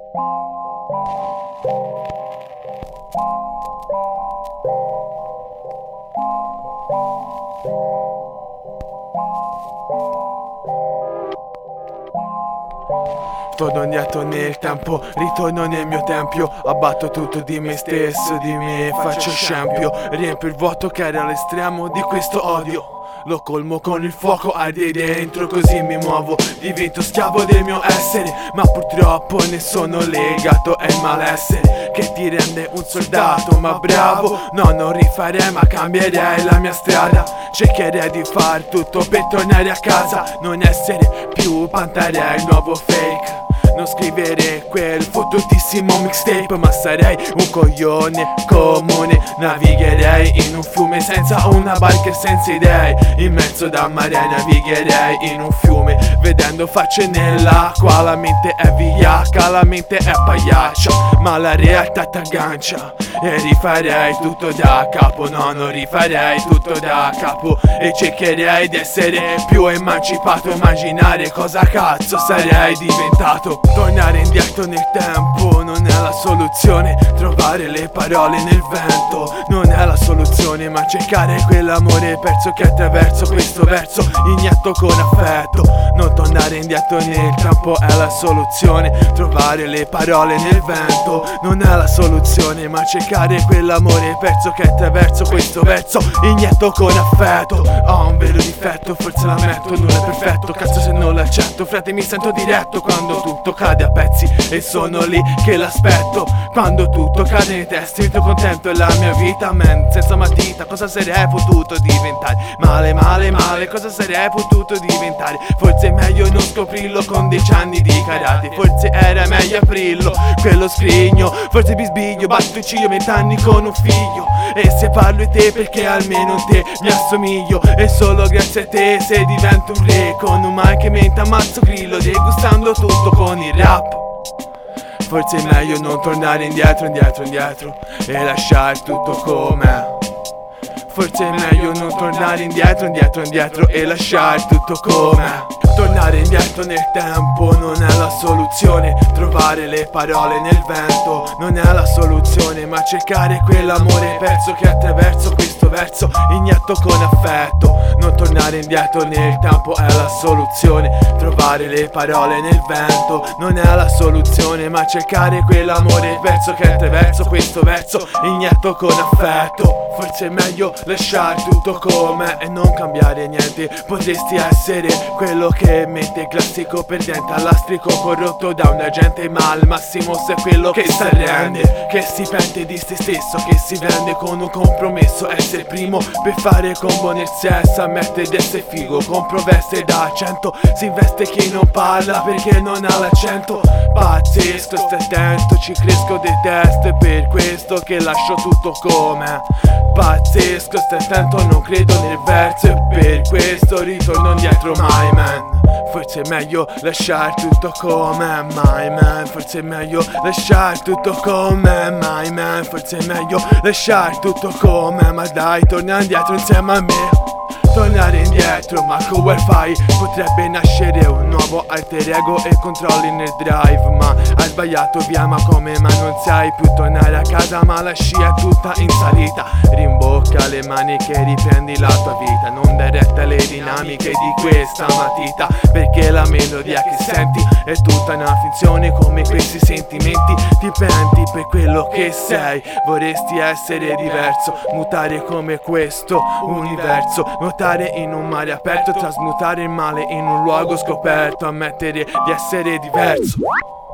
Torno indietro nel tempo, ritorno nel mio tempio. Abbatto tutto di me stesso, di me faccio scempio. Riempio il vuoto che era all'estremo di questo odio. Lo colmo con il fuoco, arde dentro, così mi muovo. Divento schiavo del mio essere, ma purtroppo ne sono legato. È il malessere che ti rende un soldato, ma bravo. No, non rifarei, ma cambierei la mia strada. Cercherei di far tutto per tornare a casa, non essere più Pantarei, nuovo fake. Non scrivere quel fottutissimo mixtape, ma sarei un coglione comune. Navigherei in un fiume senza una barca e senza idee. In mezzo ad mare navigherei in un fiume, vedendo facce nell'acqua. La mente è vigliacca, la mente è pagliaccia, ma la realtà t'aggancia. E rifarei tutto da capo, no, non rifarei tutto da capo. E cercherei di essere più emancipato, immaginare cosa cazzo sarei diventato. Tornare indietro nel tempo non è la soluzione. Trovare le parole nel vento non è la soluzione, ma cercare quell'amore perso che attraverso questo verso inietto con affetto. Non tornare indietro nel tempo è la soluzione. Trovare le parole nel vento non è la soluzione, ma cercare quell'amore perso che attraverso questo verso inietto con affetto. Ho un vero difetto, forse l'ammetto, non è perfetto. Cazzo se non l'accetto, frate mi sento diretto quando tutto cade a pezzi e sono lì che l'aspetto. Quando tutto cade nei testi, sto contento è la mia vita, man. Senza matita, cosa sarei potuto diventare? Male, male, male, cosa sarei potuto diventare? Forse è meglio non scoprirlo con 10 anni di karate. Forse era meglio aprirlo, quello scrigno. Forse bisbiglio, batto il ciglio 20 anni con un figlio. E se parlo di te perché almeno te mi assomiglio. E solo grazie a te se divento un re. Con un mic che mente ammazzo grillo, degustando tutto con il rap. Forse è meglio non tornare indietro, indietro, indietro e lasciare tutto com'è. Forse è meglio non tornare indietro, indietro, indietro e lasciare tutto com'è. Tornare indietro nel tempo non è la soluzione. Trovare le parole nel vento non è la soluzione, ma cercare quell'amore perso che attraverso questo verso inietto con affetto. Non tornare indietro nel tempo è la soluzione. Trovare le parole nel vento non è la soluzione, ma cercare quell'amore perso che attraverso questo verso inietto con affetto. Forse è meglio lasciare tutto com'è e non cambiare niente. Potresti essere quello che mette il classico perdente all'astrico, corrotto da un agente, ma al massimo sei quello che si arrende, che si pente di se stesso, che si vende con un compromesso. Essere primo per fare combo nel sesso, ammettere di essere figo, compro veste da 100. Si investe chi non parla perché non ha l'accento. Pazzesco, stai attento, ci cresco, detesto, è per questo che lascio tutto com'è. Pazzesco, stai attento, non credo nel verso, e per questo ritorno indietro, my man. Forse è meglio lasciare tutto com'è, my man. Forse è meglio lasciare tutto com'è, my man. Forse è meglio lasciare tutto com'è, ma dai, torna indietro insieme a me. Tornare indietro, ma con wifi potrebbe nascere un nuovo alter ego e controlli nel drive. Ma hai sbagliato via, ma come? Ma non sai più tornare a casa, ma la scia è tutta in salita. Rimbocca le maniche, riprendi la tua vita. Non dai retta alle dinamiche di questa matita, perché la melodia che senti è tutta una finzione. Come questi sentimenti ti penti per quello che sei. Vorresti essere diverso, mutare come questo universo, nuotare in un mare aperto, trasmutare il male in un luogo scoperto, ammettere di essere diverso.